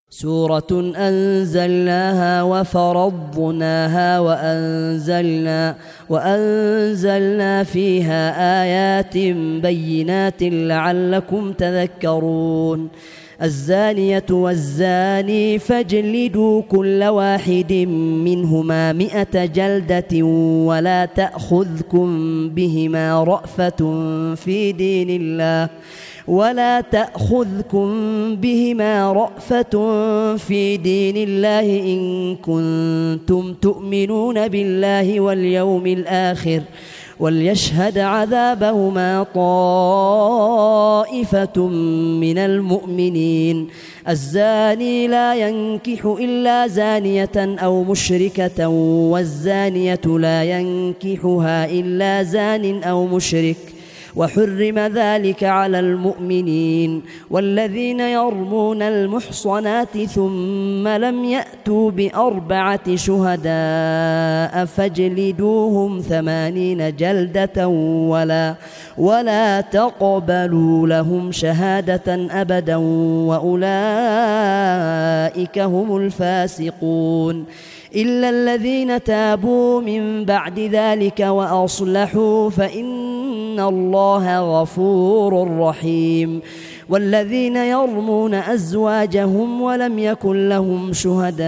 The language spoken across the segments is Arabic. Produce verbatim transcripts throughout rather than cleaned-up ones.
سورة أنزلناها وفرضناها وأنزلنا, وأنزلنا فيها آيات بينات لعلكم تذكرون. الزانية والزاني فاجلدوا كل واحد منهما مئة جلدة ولا تأخذكم بهما رأفة في دين الله ولا تأخذكم بهما رأفة في دين الله إن كنتم تؤمنون بالله واليوم الآخر وليشهد عذابهما طائفة من المؤمنين. الزاني لا ينكح إلا زانية أو مشركة والزانية لا ينكحها إلا زان أو مشرك وحرم ذلك على المؤمنين. والذين يرمون المحصنات ثم لم يأتوا بأربعة شهداء فاجلدوهم ثمانين جلدة ولا, ولا تقبلوا لهم شهادة أبدا وأولئك هم الفاسقون إلا الذين تابوا من بعد ذلك وأصلحوا فإن الله غفور رحيم. والذين يرمون أزواجهم ولم يكن لهم شهداء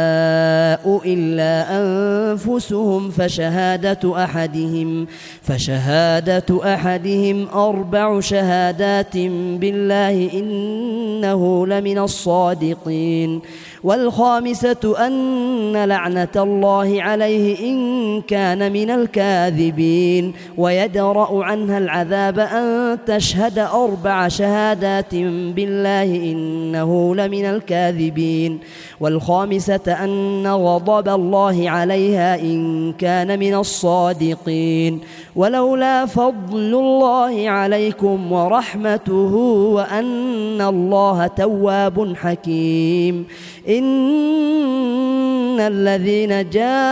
إلا أنفسهم فشهادة أحدهم, فشهادة أحدهم أربع شهادات بالله إنه لمن الصادقين. والخامسة أن لعنة الله عليه إن كان من الكاذبين ويدرأ عنها العذاب أن تشهد أربع شهادات بالله إنه لمن الكاذبين. والخامسة أن غضب الله عليها إن كان من الصادقين. ولولا فضل الله عليكم ورحمته وأن الله تواب حكيم إن الذين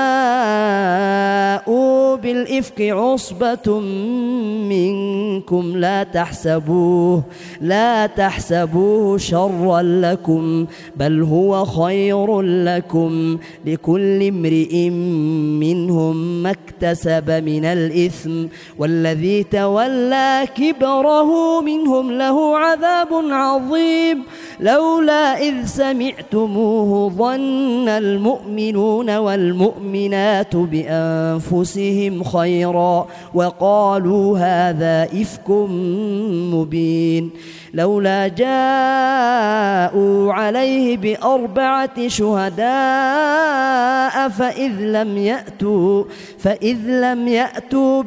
جاءوا بالإفك عصبة منكم لا تحسبوه لا تحسبوه شرا لكم بل هو خير لكم لكل امرئ منهم ما اكتسب من الإثم والذي تولى كبره منهم له عذاب عظيم. لولا إذ سمعتموه ظن المؤمنون والمؤمنات بأنفسهم خيرا وقالوا هذا إفك مبين. لولا جاءوا عليه بأربعة شهداء فإذ لم يأتوا فإذ لم يأتوا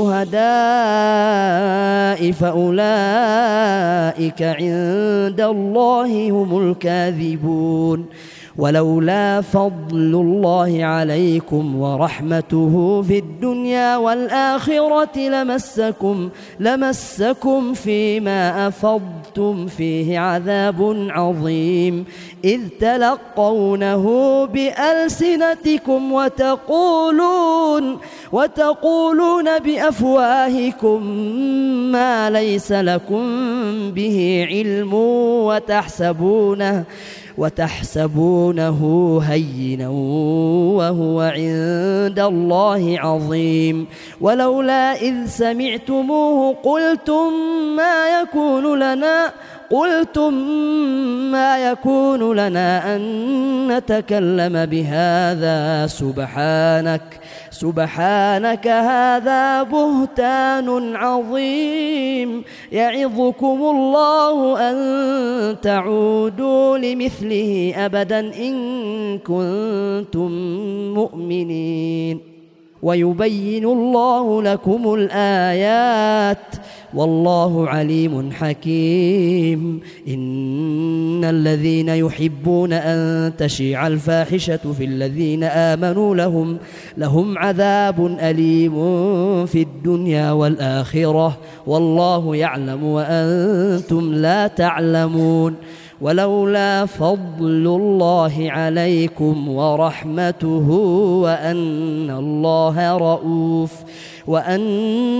بالشهداء فأولئك عند الله هم الكاذبون. ولولا فضل الله عليكم ورحمته في الدنيا والآخرة لمسكم لمسكم فيما أفضتم فيه عذاب عظيم إذ تلقونه بألسنتكم وتقولون وتقولون بأفواهكم ما ليس لكم به علم وتحسبونه وتحسبونه هينا وهو عند الله عظيم. ولولا إذ سمعتموه قلتم ما يكون لنا قلتم ما يكون لنا أن نتكلم بهذا سبحانك سبحانك هذا بهتان عظيم يعظكم الله أن تعودوا لمثله أبدا إن كنتم مؤمنين. ويبين الله لكم الآيات والله عليم حكيم. إن الذين يحبون أن تشيع الفاحشة في الذين آمنوا لهم, لهم عذاب أليم في الدنيا والآخرة والله يعلم وأنتم لا تعلمون. ولولا فضل الله عليكم ورحمته وأن الله رؤوف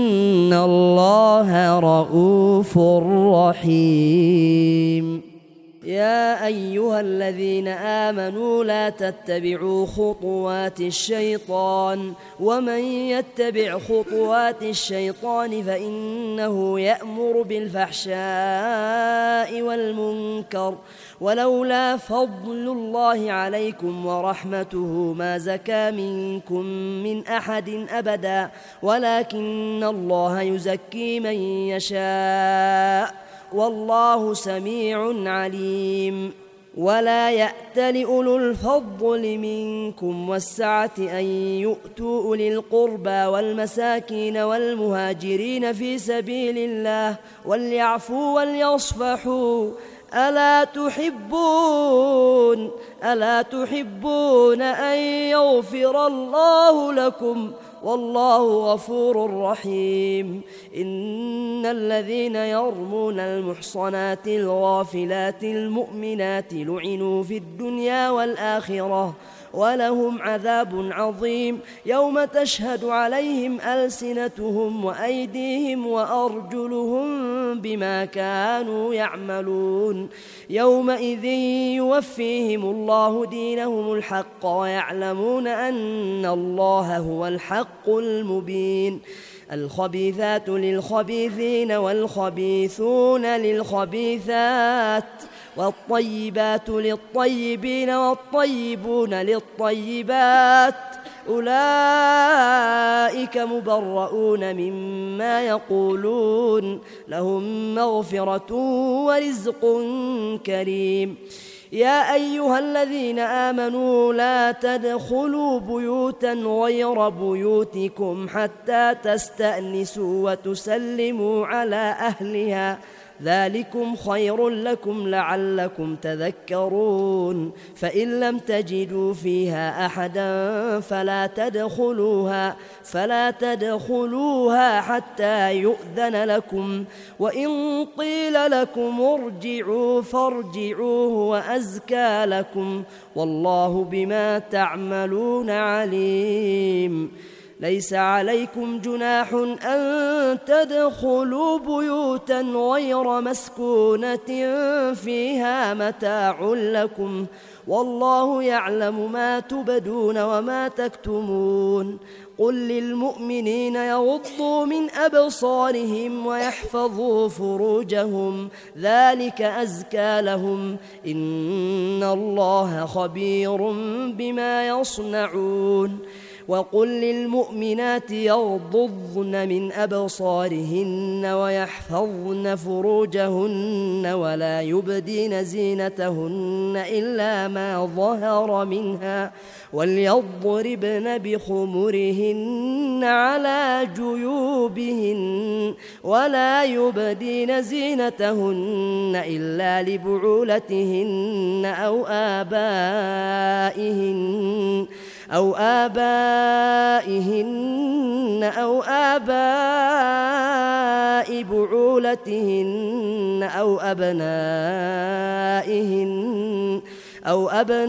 وأن الله رؤوف رحيم. يا أيها الذين آمنوا لا تتبعوا خطوات الشيطان ومن يتبع خطوات الشيطان فإنه يأمر بالفحشاء والمنكر ولولا فضل الله عليكم ورحمته ما زكى منكم من أحد أبدا ولكن الله يزكي من يشاء والله سميع عليم. ولا يأتل أولو الفضل منكم والسعة أن يؤتوا أولي القربى والمساكين والمهاجرين في سبيل الله وليعفوا وليصفحوا ألا تحبون ألا تحبون أن يغفر الله لكم والله غفور رحيم. إن الذين يرمون المحصنات الغافلات المؤمنات لعنوا في الدنيا والآخرة ولهم عذاب عظيم يوم تشهد عليهم ألسنتهم وأيديهم وأرجلهم بما كانوا يعملون يومئذ يوفيهم الله دينهم الحق ويعلمون أن الله هو الحق المبين. الخبيثات للخبيثين والخبيثون للخبيثات والطيبات للطيبين والطيبون للطيبات أولئك مبرؤون مما يقولون لهم مغفرة ورزق كريم. يا أيها الذين آمنوا لا تدخلوا بيوتا غير بيوتكم حتى تستأنسوا وتسلموا على أهلها ذلكم خير لكم لعلكم تذكرون. فإن لم تجدوا فيها أحدا فلا تدخلوها فلا تدخلوها حتى يؤذن لكم وإن قيل لكم ارجعوا فارجعوا هو أزكى لكم والله بما تعملون عليم. ليس عليكم جناح أن تدخلوا بيوتا غير مسكونة فيها متاع لكم والله يعلم ما تبدون وما تكتمون. قل للمؤمنين يغضوا من أبصارهم ويحفظوا فروجهم ذلك أزكى لهم إن الله خبير بما يصنعون. وقل للمؤمنات يغضضن من أبصارهن ويحفظن فروجهن ولا يبدين زينتهن إلا ما ظهر منها وليضربن بخمرهن على جيوبهن ولا يبدين زينتهن إلا لبعولتهن أو آبائهن أو آبائهن أو آباء بعولتهن أو أبنائهن أو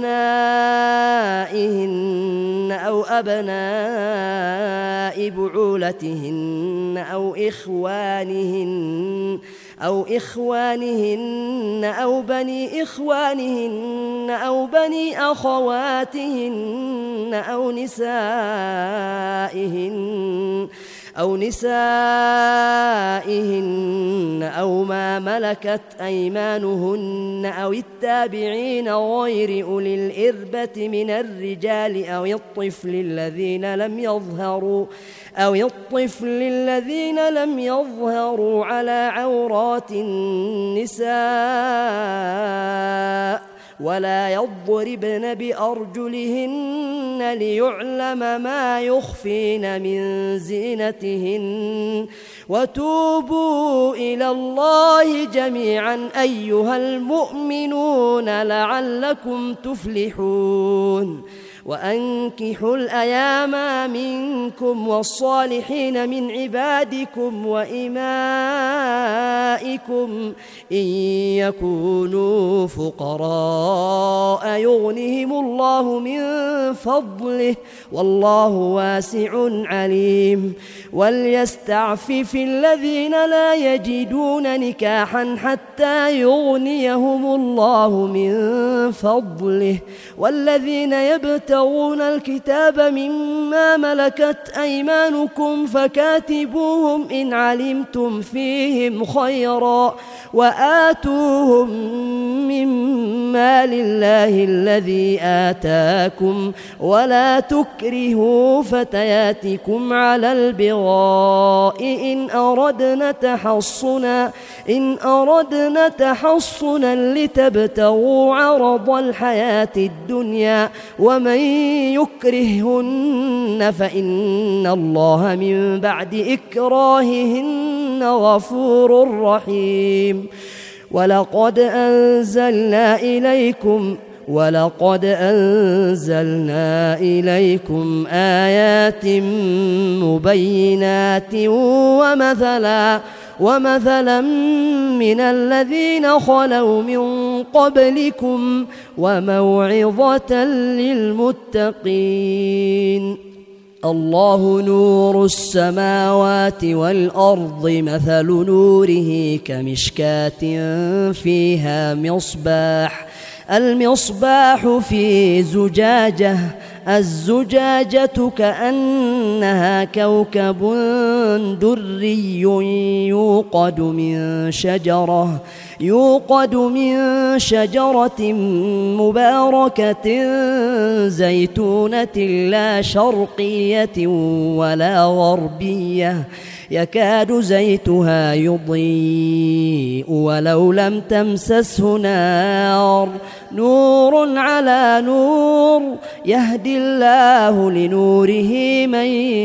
أبنائهن أو أبناء بعولتهن أو إخوانهن أو إخوانهن أو بني إخوانهن أو بني أخواتهن أو نسائهن أو نسائهن أو ما ملكت أيمانهن أو التابعين غير أولي الإربة من الرجال أو الطفل الذين لم يظهروا أو الطفل الذين لم يظهروا على عورات النساء ولا يضربن بأرجلهن ليعلم ما يخفين من زينتهن وتوبوا إلى الله جميعا أيها المؤمنون لعلكم تفلحون. وأنكحوا الأيام منكم والصالحين من عبادكم وإمائكم إن يكونوا فقراء يغنهم الله من فضله والله واسع عليم وليستعفف الذين لا يجدون نكاحا حتى يغنيهم الله من فضله والذين يبتغون الكتاب مما ملكت أيمانكم فكاتبوهم إن علمتم فيهم خيرا وآتوهم مما لله الذي آتاكم ولا تكرهوا فتياتكم على البغاء إن أردنا تحصنا إن أردنا تحصنا لتبتغوا عرض الحياة الدنيا ومن يكرههن فإن الله من بعد إكراههن غفور رحيم ولقد أنزلنا إليكم ولقد أنزلنا إليكم آيات مبينات ومثلا ومثلا من الذين خلوا من قبلكم وموعظة للمتقين الله نور السماوات والأرض مثل نوره كمشكاة فيها مصباح المصباح في زجاجة الزجاجة كأنها كوكب دري يوقد من شجرة يوقد من شجرة مباركة زيتونة لا شرقية ولا غربية يكاد زيتها يضيء ولو لم تمسسه نار نور على نور يهدي الله لنوره من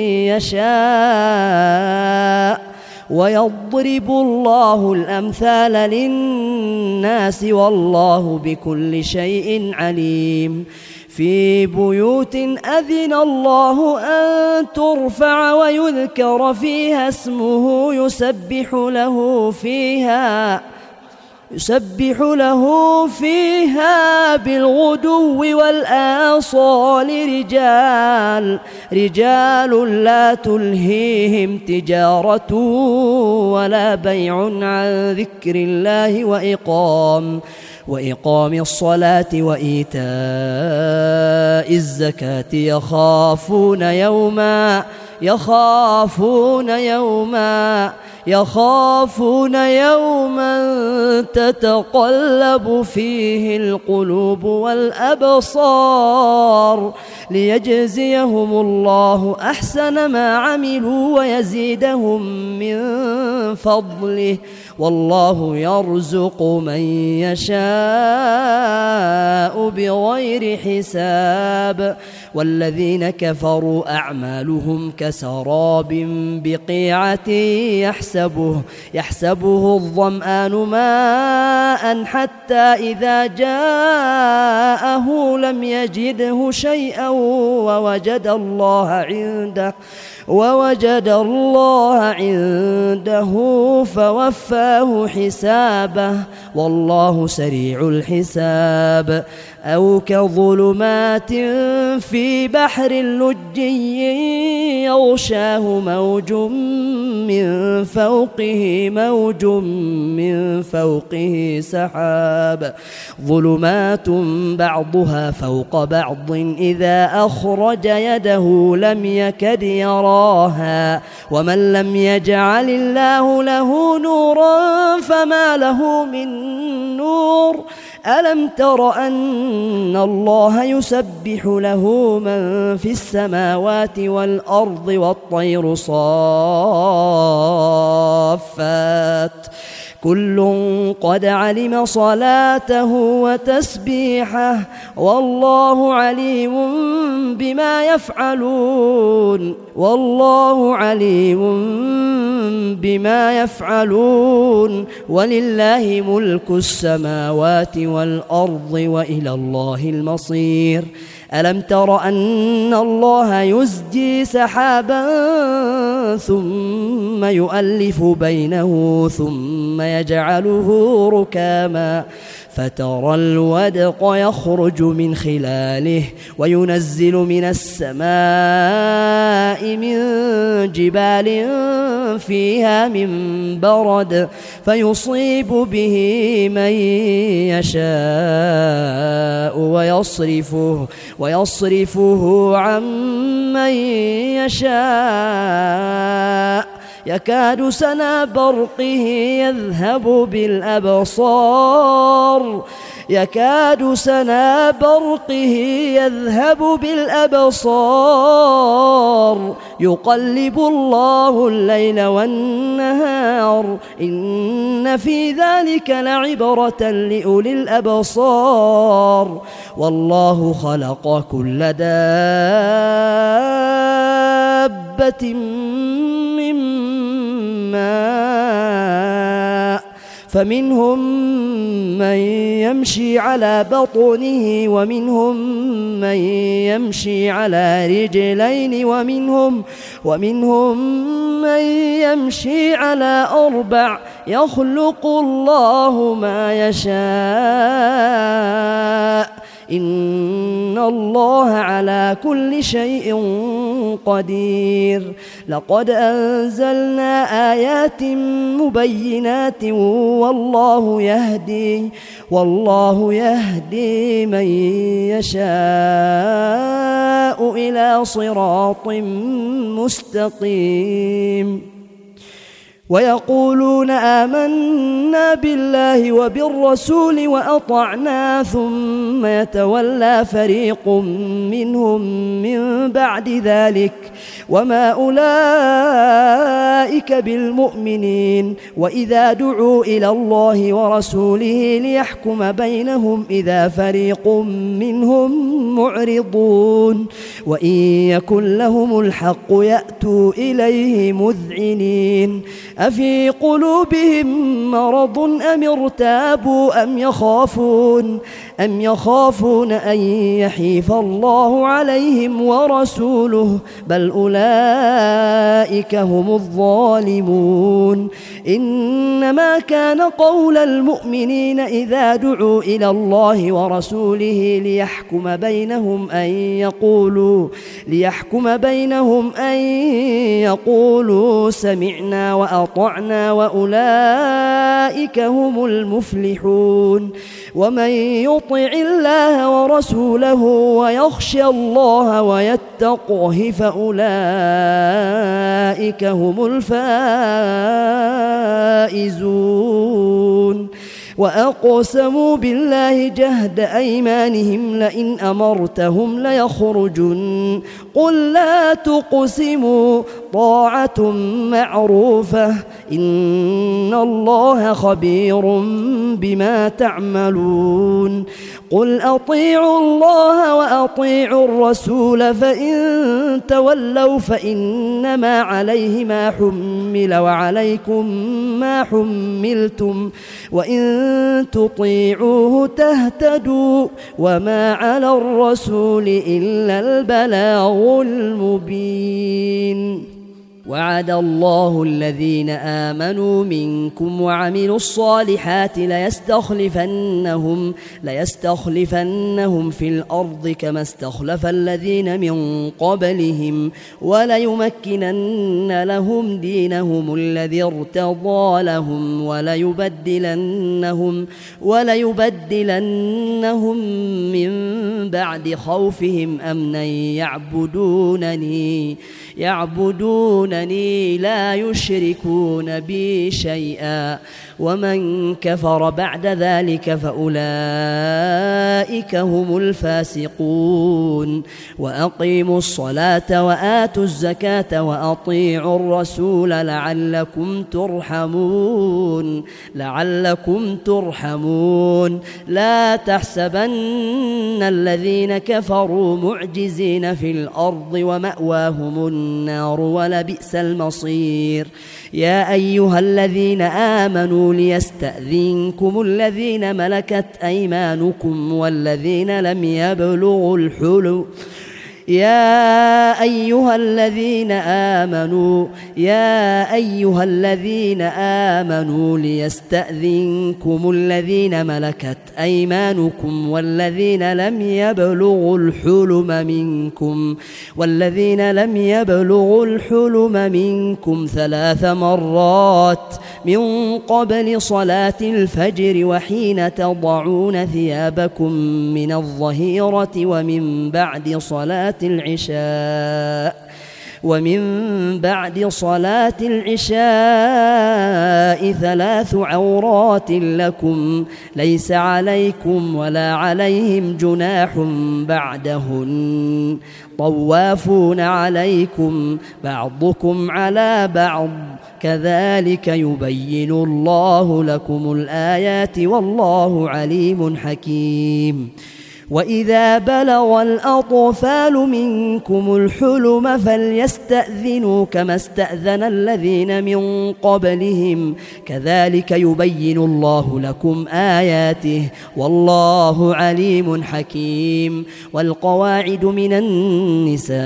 يشاء ويضرب الله الأمثال للناس والله بكل شيء عليم في بيوت أذن الله أن ترفع ويذكر فيها اسمه يسبح له فيها يسبح له فيها بالغدو والآصال رجال رجال لا تلهيهم تجارة ولا بيع عن ذكر الله وإقام وإقام الصلاة وإيتاء الزكاة يخافون يوما يخافون يوما يخافون يوما تتقلب فيه القلوب والأبصار ليجزيهم الله أحسن ما عملوا ويزيدهم من فضله والله يرزق من يشاء بغير حساب والذين كفروا أعمالهم كسراب بقيعة يحسبه يحسبه الظمآن ماء حتى إذا جاءه لم يجده شيئا ووجد الله عنده ووجد الله عنده فوفاه حسابه والله سريع الحساب أو كظلمات في بحر لجي يغشاه موج من فوقه موج من فوقه سحاب ظلمات بعضها فوق بعض إذا أخرج يده لم يكد يراها ومن لم يجعل الله له نورا فما له من نور ألم تر أن الله يسبح له من في السماوات والأرض والطير صافات كل قد علم صلاته وتسبيحه والله عليم بما يفعلون والله عليم بما يفعلون ولله ملك السماوات والأرض وإلى الله المصير. ألم تر أن الله يزجي سحابا ثم يؤلف بينه ثم يجعله ركاما فترى الودق يخرج من خلاله وينزل من السماء من جبال فيها من برد فيصيب به من يشاء ويصرفه ويصرفه عن من يشاء يكاد سنا برقه يذهب بالأبصار يكاد سنا برقه يذهب بالأبصار يقلب الله الليل والنهار إن في ذلك لعبرة لأولي الأبصار والله خلق كل دابة من ماء فمنهم من يمشي على بطنه ومنهم من يمشي على رجلين ومنهم ومنهم من يمشي على أربع يخلق الله ما يشاء إن الله على كل شيء قدير. لقد أنزلنا آيات مبينات والله يهدي والله يهدي من يشاء إلى صراط مستقيم. ويقولون آمنا بالله وبالرسول وأطعنا ثم يتولى فريق منهم من بعد ذلك وما أولئك بالمؤمنين وإذا دعوا إلى الله ورسوله ليحكم بينهم إذا فريق منهم معرضون وإن يكن لهم الحق يأتوا إليه مذعنين أفي قلوبهم مرض أم ارتابوا أم يخافون أم يخافون أن يحيف الله عليهم ورسوله بل أولئك هم الظالمون. إنما كان قول المؤمنين إذا دعوا إلى الله ورسوله ليحكم بينهم أن يقولوا ليحكم بينهم أن يقولوا سمعنا وأطعنا وأولئك هم المفلحون. ومن يطع الله ورسوله ويخشى الله ويتقه فأولئك هم الفائزون. وأقسموا بالله جهد أيمانهم لئن أمرتهم ليخرجن قل لا تقسموا طاعة معروفة إن الله خبير بما تعملون. قل أطيعوا الله وأطيعوا الرسول فإن تولوا فإنما عليه ما حمل وعليكم ما حملتم وإن تطيعوه تهتدوا وما على الرسول إلا البلاغ المبين. وعد الله الذين آمنوا منكم وعملوا الصالحات ليستخلفنهم ليستخلفنهم في الأرض كما استخلف الذين من قبلهم وليمكنن لهم دينهم الذي ارتضى لهم وليبدلنهم وليبدلنهم من بعد خوفهم أمنا يعبدونني يعبدون يعبدونني لا يشركون بي شيئا ومن كفر بعد ذلك فأولئك هم الفاسقون وأقيموا الصلاة وآتوا الزكاة وأطيعوا الرسول لعلكم ترحمون لعلكم ترحمون لا تحسبن الذين كفروا معجزين في الأرض ومأواهم النار ولبئس المصير يا أيها الذين آمنوا ليستأذنكم الذين ملكت أيمانكم والذين لم يبلغوا الحلم يا أيها الذين آمنوا يا أيها الذين آمنوا ليستأذنكم الذين ملكت أيمانكم والذين لم يبلغوا الحلم منكم والذين لم يبلغوا الحلم منكم ثلاث مرات من قبل صلاة الفجر وحين تضعون ثيابكم من الظهيرة ومن بعد صلاة العشاء ومن بعد صلاة العشاء ثلاث عورات لكم ليس عليكم ولا عليهم جناح بعدهن طوافون عليكم بعضكم على بعض كذلك يبين الله لكم الآيات والله عليم حكيم وإذا بلغ الأطفال منكم الحلم فليستأذنوا كما استأذن الذين من قبلهم كذلك يبين الله لكم آياته والله عليم حكيم والقواعد من النساء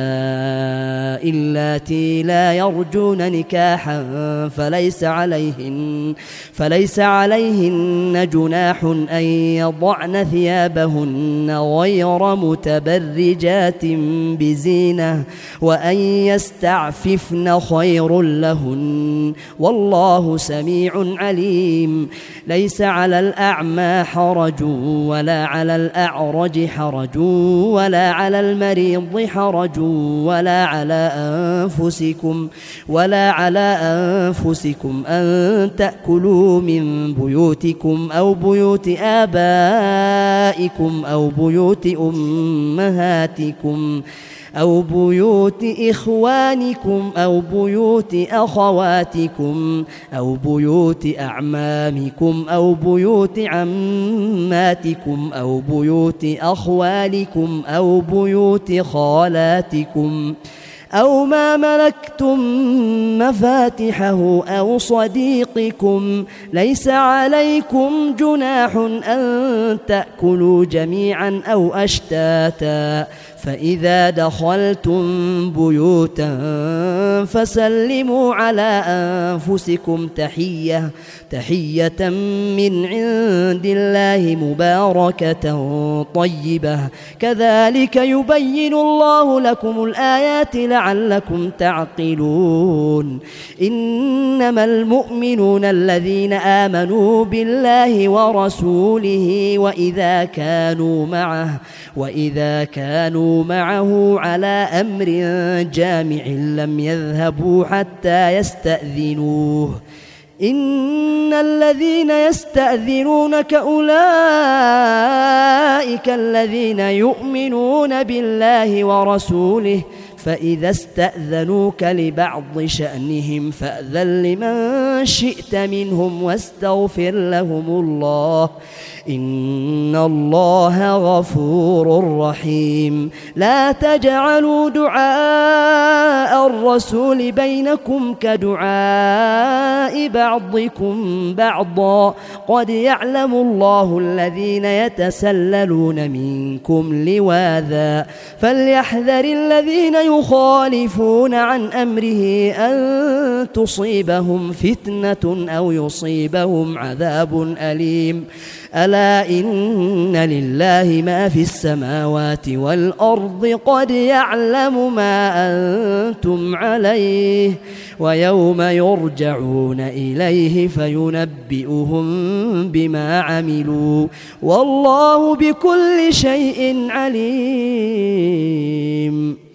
اللاتي لا يرجون نكاحا فليس عليهن فليس عليهن جناح أن يضعن ثيابهن غير متبرجات بزينة وأن يستعففن خير لهن والله سميع عليم ليس على الأعمى حرج ولا على الأعرج حرج ولا على المريض حرج ولا على أنفسكم ولا على أنفسكم أن تأكلوا من بيوتكم أو بيوت آبائكم أو بيوت أمهاتكم أو بيوت إخوانكم أو بيوت أخواتكم أو بيوت أعمامكم أو بيوت عماتكم أو بيوت أخوالكم أو بيوت خالاتكم أو ما ملكتم مفاتحه أو صديقكم ليس عليكم جناح أن تأكلوا جميعا أو أشتاتا فإذا دخلتم بيوتا فسلموا على أنفسكم تحية تحية من عند الله مباركة طيبة كذلك يبين الله لكم الآيات لعلكم تعقلون إنما المؤمنون الذين آمنوا بالله ورسوله وإذا كانوا معه وإذا كانوا معه على أمر جامع لم يذهبوا حتى يستأذنوه إن الذين يستأذنونك أولئك الذين يؤمنون بالله ورسوله فإذا استأذنوك لبعض شأنهم فأذن لمن شئت منهم واستغفر لهم الله إن الله غفور رحيم لا تجعلوا دعاء الرسول بينكم كدعاء بعضكم بعضا قد يعلم الله الذين يتسللون منكم لواذا فليحذر الذين يخالفون عن أمره أن تصيبهم فتنة أو يصيبهم عذاب أليم ألا إن لله ما في السماوات والأرض قد يعلم ما أنتم عليه ويوم يرجعون إليه فينبئهم بما عملوا والله بكل شيء عليم.